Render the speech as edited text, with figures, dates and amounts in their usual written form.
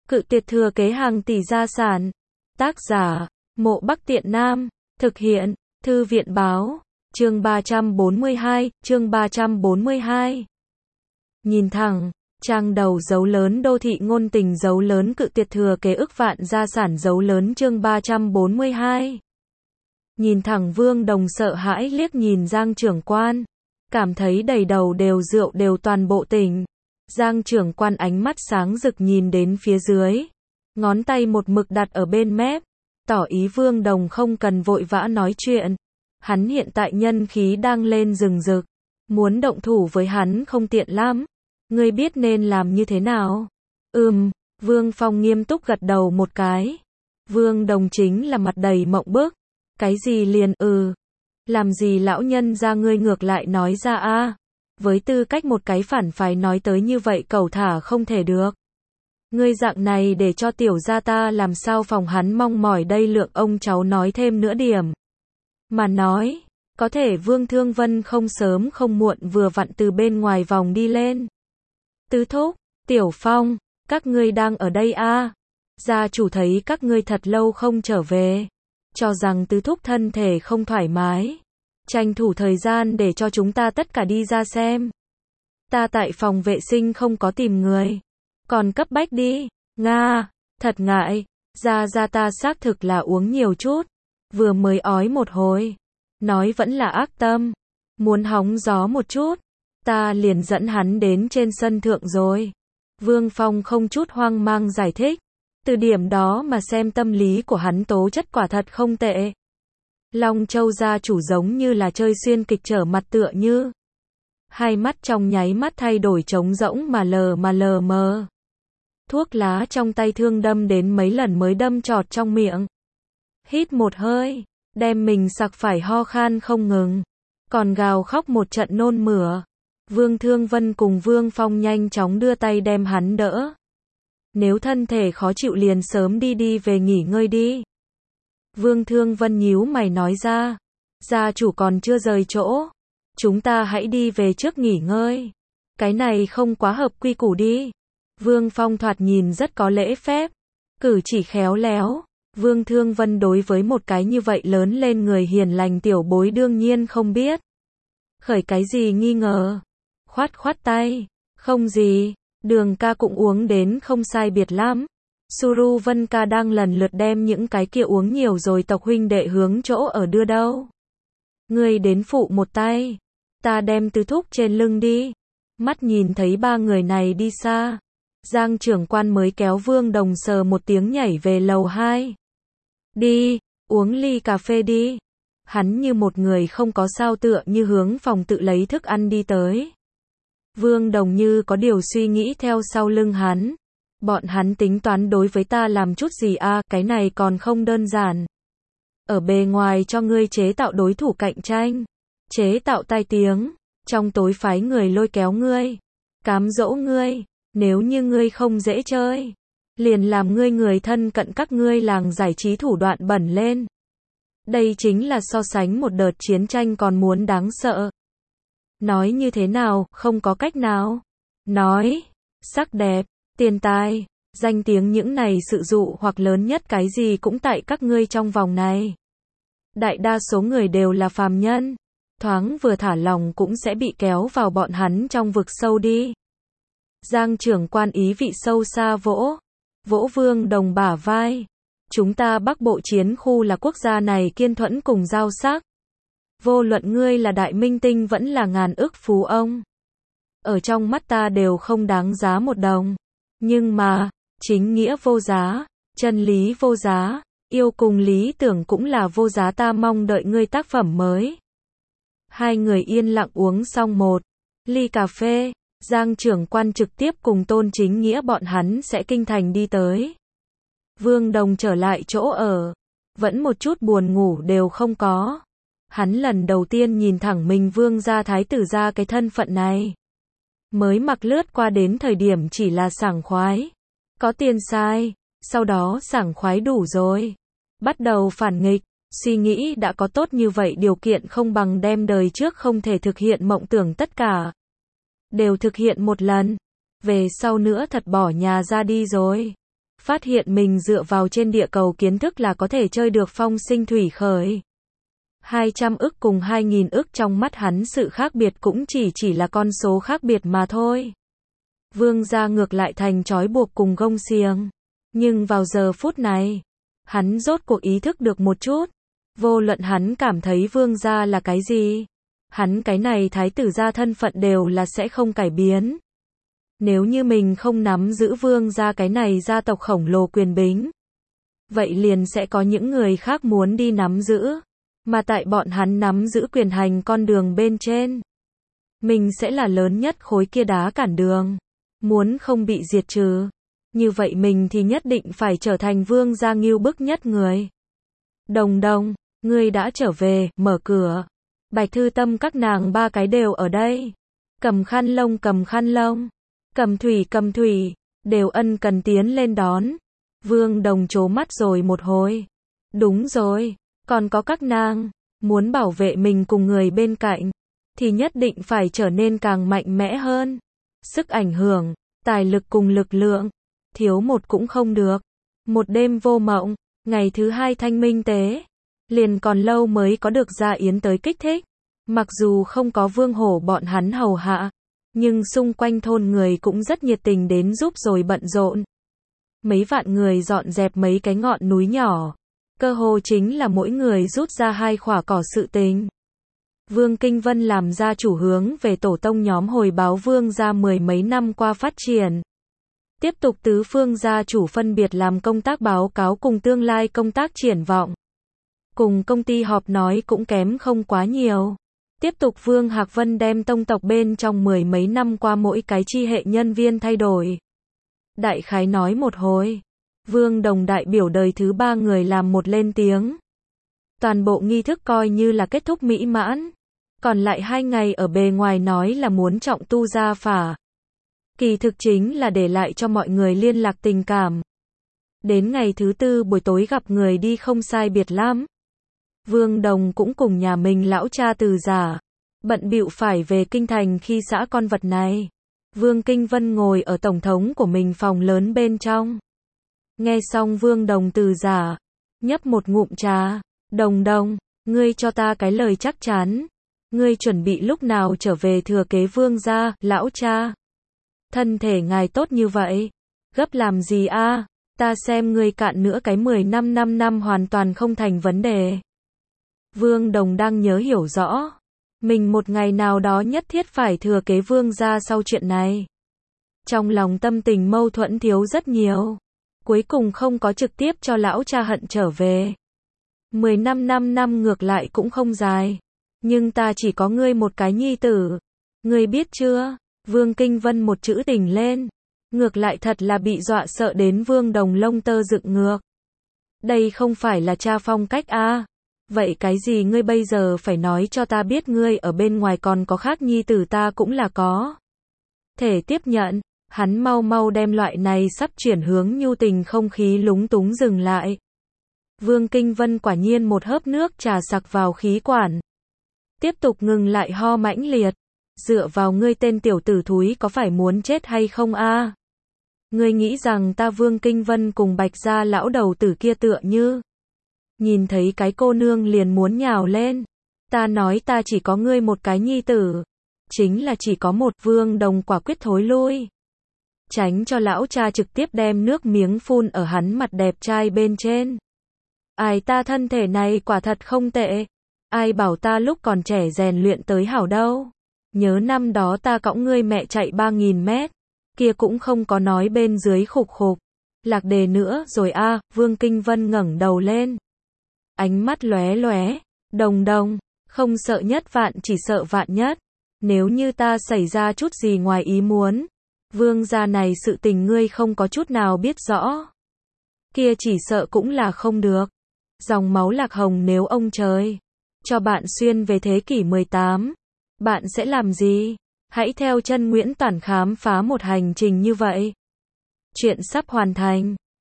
Cự tuyệt thừa kế hàng tỷ gia sản. Tác giả, Mộ Bắc Tiện Nam. Thực hiện, Thư viện báo. Chương 342, chương 342. Nhìn thẳng, trang đầu dấu lớn đô thị ngôn tình dấu lớn cự tuyệt thừa kế ức vạn gia sản dấu lớn chương 342. Nhìn thẳng Vương Đồng sợ hãi liếc nhìn Giang trưởng quan, cảm thấy đầy đầu đều rượu đều toàn bộ tỉnh. Giang trưởng quan ánh mắt sáng rực nhìn đến phía dưới, ngón tay một mực đặt ở bên mép, tỏ ý Vương Đồng không cần vội vã nói chuyện. Hắn hiện tại nhân khí đang lên rừng rực, muốn động thủ với hắn không tiện lắm. Ngươi biết nên làm như thế nào? Vương Phong nghiêm túc gật đầu một cái. Vương Đồng chính là mặt đầy mộng bức. Cái gì liền làm gì lão nhân ra ngươi ngược lại nói ra a? Với tư cách một cái phản phái nói tới như vậy cẩu thả không thể được. Ngươi dạng này để cho tiểu gia ta làm sao phòng hắn mong mỏi đây lượng ông cháu nói thêm nữa điểm. Mà nói, có thể Vương Thương Vân không sớm không muộn vừa vặn từ bên ngoài vòng đi lên. Tứ thúc, Tiểu Phong, các ngươi đang ở đây a? Gia chủ thấy các ngươi thật lâu không trở về, cho rằng tứ thúc thân thể không thoải mái, tranh thủ thời gian để cho chúng ta tất cả đi ra xem. Ta tại phòng vệ sinh không có tìm người, còn cấp bách đi. Nga, thật ngại, gia ta xác thực là uống nhiều chút, vừa mới ói một hồi, nói vẫn là ác tâm, muốn hóng gió một chút, ta liền dẫn hắn đến trên sân thượng rồi. Vương Phong không chút hoang mang giải thích, từ điểm đó mà xem tâm lý của hắn tố chất quả thật không tệ. Long Châu gia chủ giống như là chơi xuyên kịch trở mặt tựa như. Hai mắt trong nháy mắt thay đổi trống rỗng mà lờ mờ. Thuốc lá trong tay thương đâm đến mấy lần mới đâm trọt trong miệng. Hít một hơi, đem mình sặc phải ho khan không ngừng, còn gào khóc một trận nôn mửa. Vương Thương Vân cùng Vương Phong nhanh chóng đưa tay đem hắn đỡ. Nếu thân thể khó chịu liền sớm đi về nghỉ ngơi đi. Vương Thương Vân nhíu mày nói ra, gia chủ còn chưa rời chỗ, chúng ta hãy đi về trước nghỉ ngơi. Cái này không quá hợp quy củ đi. Vương Phong thoạt nhìn rất có lễ phép, cử chỉ khéo léo. Vương Thương Vân đối với một cái như vậy lớn lên người hiền lành tiểu bối đương nhiên không biết khởi cái gì nghi ngờ. Khoát tay, không gì, Đường ca cũng uống đến không sai biệt lắm. Suru Vân ca đang lần lượt đem những cái kia uống nhiều rồi tộc huynh đệ hướng chỗ ở đưa đâu. Ngươi đến phụ một tay, ta đem tứ thúc trên lưng đi. Mắt nhìn thấy ba người này đi xa, Giang trưởng quan mới kéo Vương Đồng sờ một tiếng nhảy về lầu 2. Đi, uống ly cà phê đi. Hắn như một người không có sao tựa như hướng phòng tự lấy thức ăn đi tới. Vương Đồng như có điều suy nghĩ theo sau lưng hắn. Bọn hắn tính toán đối với ta làm chút gì a? Cái này còn không đơn giản. Ở bề ngoài cho ngươi chế tạo đối thủ cạnh tranh, chế tạo tai tiếng, trong tối phái người lôi kéo ngươi, cám dỗ ngươi, nếu như ngươi không dễ chơi, liền làm ngươi người thân cận các ngươi làng giải trí thủ đoạn bẩn lên. Đây chính là so sánh một đợt chiến tranh còn muốn đáng sợ. Nói như thế nào, không có cách nào. Nói, sắc đẹp, tiền tài, danh tiếng những này sự dụ hoặc lớn nhất cái gì cũng tại các ngươi trong vòng này. Đại đa số người đều là phàm nhân, thoáng vừa thả lòng cũng sẽ bị kéo vào bọn hắn trong vực sâu đi. Giang trưởng quan ý vị sâu xa vỗ Vương Đồng bả vai. Chúng ta Bắc Bộ chiến khu là quốc gia này kiên thuẫn cùng giao sắc. Vô luận ngươi là đại minh tinh vẫn là ngàn ức phú ông, ở trong mắt ta đều không đáng giá một đồng. Nhưng mà, chính nghĩa vô giá, chân lý vô giá, yêu cùng lý tưởng cũng là vô giá, ta mong đợi ngươi tác phẩm mới. Hai người yên lặng uống xong một ly cà phê, Giang trưởng quan trực tiếp cùng Tôn Chính Nghĩa bọn hắn sẽ kinh thành đi tới. Vương Đồng trở lại chỗ ở, vẫn một chút buồn ngủ đều không có. Hắn lần đầu tiên nhìn thẳng mình Vương gia thái tử ra cái thân phận này. Mới mặc lướt qua đến thời điểm chỉ là sảng khoái, có tiền sai, sau đó sảng khoái đủ rồi, bắt đầu phản nghịch, suy nghĩ đã có tốt như vậy điều kiện không bằng đem đời trước không thể thực hiện mộng tưởng tất cả đều thực hiện một lần, về sau nữa thật bỏ nhà ra đi rồi. phát hiện mình dựa vào trên địa cầu kiến thức là có thể chơi được phong sinh thủy khởi. 200 ức cùng 2.000 ức trong mắt hắn sự khác biệt cũng chỉ là con số khác biệt mà thôi. Vương gia ngược lại thành trói buộc cùng gông xiềng. Nhưng vào giờ phút này, hắn rốt cuộc ý thức được một chút. Vô luận hắn cảm thấy vương gia là cái gì, hắn cái này thái tử gia thân phận đều là sẽ không cải biến. Nếu như mình không nắm giữ vương gia cái này gia tộc khổng lồ quyền bính, vậy liền sẽ có những người khác muốn đi nắm giữ. Mà tại bọn hắn nắm giữ quyền hành con đường bên trên, mình sẽ là lớn nhất khối kia đá cản đường. Muốn không bị diệt trừ, như vậy mình thì nhất định phải trở thành vương gia ngưu bức nhất người. Đồng đồng, ngươi đã trở về, mở cửa. Bạch Thư Tâm các nàng ba cái đều ở đây. Cầm khăn lông, cầm thủy, đều ân cần tiến lên đón. Vương Đồng trố mắt rồi một hồi. Đúng rồi, còn có các nàng, muốn bảo vệ mình cùng người bên cạnh, thì nhất định phải trở nên càng mạnh mẽ hơn. Sức ảnh hưởng, tài lực cùng lực lượng, thiếu một cũng không được. Một đêm vô mộng, ngày thứ hai thanh minh tế, liền còn lâu mới có được gia yến tới kích thích. Mặc dù không có Vương Hổ bọn hắn hầu hạ, nhưng xung quanh thôn người cũng rất nhiệt tình đến giúp rồi bận rộn. Mấy vạn người dọn dẹp mấy cái ngọn núi nhỏ, cơ hồ chính là mỗi người rút ra 2 khỏa cỏ sự tình. Vương Kinh Vân làm gia chủ hướng về tổ tông nhóm hồi báo vương gia 10 mấy năm qua phát triển. Tiếp tục tứ phương gia chủ phân biệt làm công tác báo cáo cùng tương lai công tác triển vọng. Cùng công ty họp nói cũng kém không quá nhiều. Tiếp tục Vương Hạc Vân đem tông tộc bên trong 10 mấy năm qua mỗi cái chi hệ nhân viên thay đổi. Đại khái nói một hồi, Vương Đồng đại biểu đời thứ 3 người làm một lên tiếng. Toàn bộ nghi thức coi như là kết thúc mỹ mãn. Còn lại 2 ngày ở bề ngoài nói là muốn trọng tu gia phả. Kỳ thực chính là để lại cho mọi người liên lạc tình cảm. Đến ngày thứ 4 buổi tối gặp người đi không sai biệt lắm. Vương Đồng cũng cùng nhà mình lão cha Từ Giả, bận bịu phải về kinh thành khi xã con vật này. Vương Kinh Vân ngồi ở tổng thống của mình phòng lớn bên trong. Nghe xong Vương Đồng Từ Giả, nhấp một ngụm trà. Đồng đồng, ngươi cho ta cái lời chắc chắn. Ngươi chuẩn bị lúc nào trở về thừa kế vương gia, lão cha? Thân thể ngài tốt như vậy, gấp làm gì a? Ta xem ngươi cạn nữa cái 10 năm hoàn toàn không thành vấn đề. Vương Đồng đang nhớ hiểu rõ, mình một ngày nào đó nhất thiết phải thừa kế vương gia sau chuyện này. Trong lòng tâm tình mâu thuẫn thiếu rất nhiều, cuối cùng không có trực tiếp cho lão cha hận trở về. 10 năm ngược lại cũng không dài. Nhưng ta chỉ có ngươi một cái nhi tử. Ngươi biết chưa? Vương Kinh Vân một chữ tỉnh lên. Ngược lại thật là bị dọa sợ đến Vương Đồng lông tơ dựng ngược. Đây không phải là cha phong cách a. Vậy cái gì ngươi bây giờ phải nói cho ta biết ngươi ở bên ngoài còn có khác nhi tử ta cũng là có thể tiếp nhận. Hắn mau mau đem loại này sắp chuyển hướng nhu tình không khí lúng túng dừng lại. Vương Kinh Vân quả nhiên một hớp nước trà sặc vào khí quản. Tiếp tục ngừng lại ho mãnh liệt. Dựa vào ngươi tên tiểu tử thúi có phải muốn chết hay không a? Ngươi nghĩ rằng ta Vương Kinh Vân cùng Bạch gia lão đầu tử kia tựa như nhìn thấy cái cô nương liền muốn nhào lên. Ta nói ta chỉ có ngươi một cái nhi tử. Chính là chỉ có một. Vương Đồng quả quyết thối lui. Tránh cho lão cha trực tiếp đem nước miếng phun ở hắn mặt đẹp trai bên trên. Ai ta thân thể này quả thật không tệ. Ai bảo ta lúc còn trẻ rèn luyện tới hảo đâu. Nhớ năm đó ta cõng ngươi mẹ chạy 3.000 mét. Kia cũng không có nói bên dưới khục khục. Lạc đề nữa rồi a. Vương Kinh Vân ngẩng đầu lên. Ánh mắt lóe lóe. Đồng đồng, không sợ nhất vạn chỉ sợ vạn nhất. Nếu như ta xảy ra chút gì ngoài ý muốn. Vương gia này sự tình ngươi không có chút nào biết rõ. Kia chỉ sợ cũng là không được. Dòng máu Lạc Hồng nếu ông trời cho bạn xuyên về thế kỷ 18, bạn sẽ làm gì? Hãy theo chân Nguyễn Toản khám phá một hành trình như vậy. Chuyện sắp hoàn thành.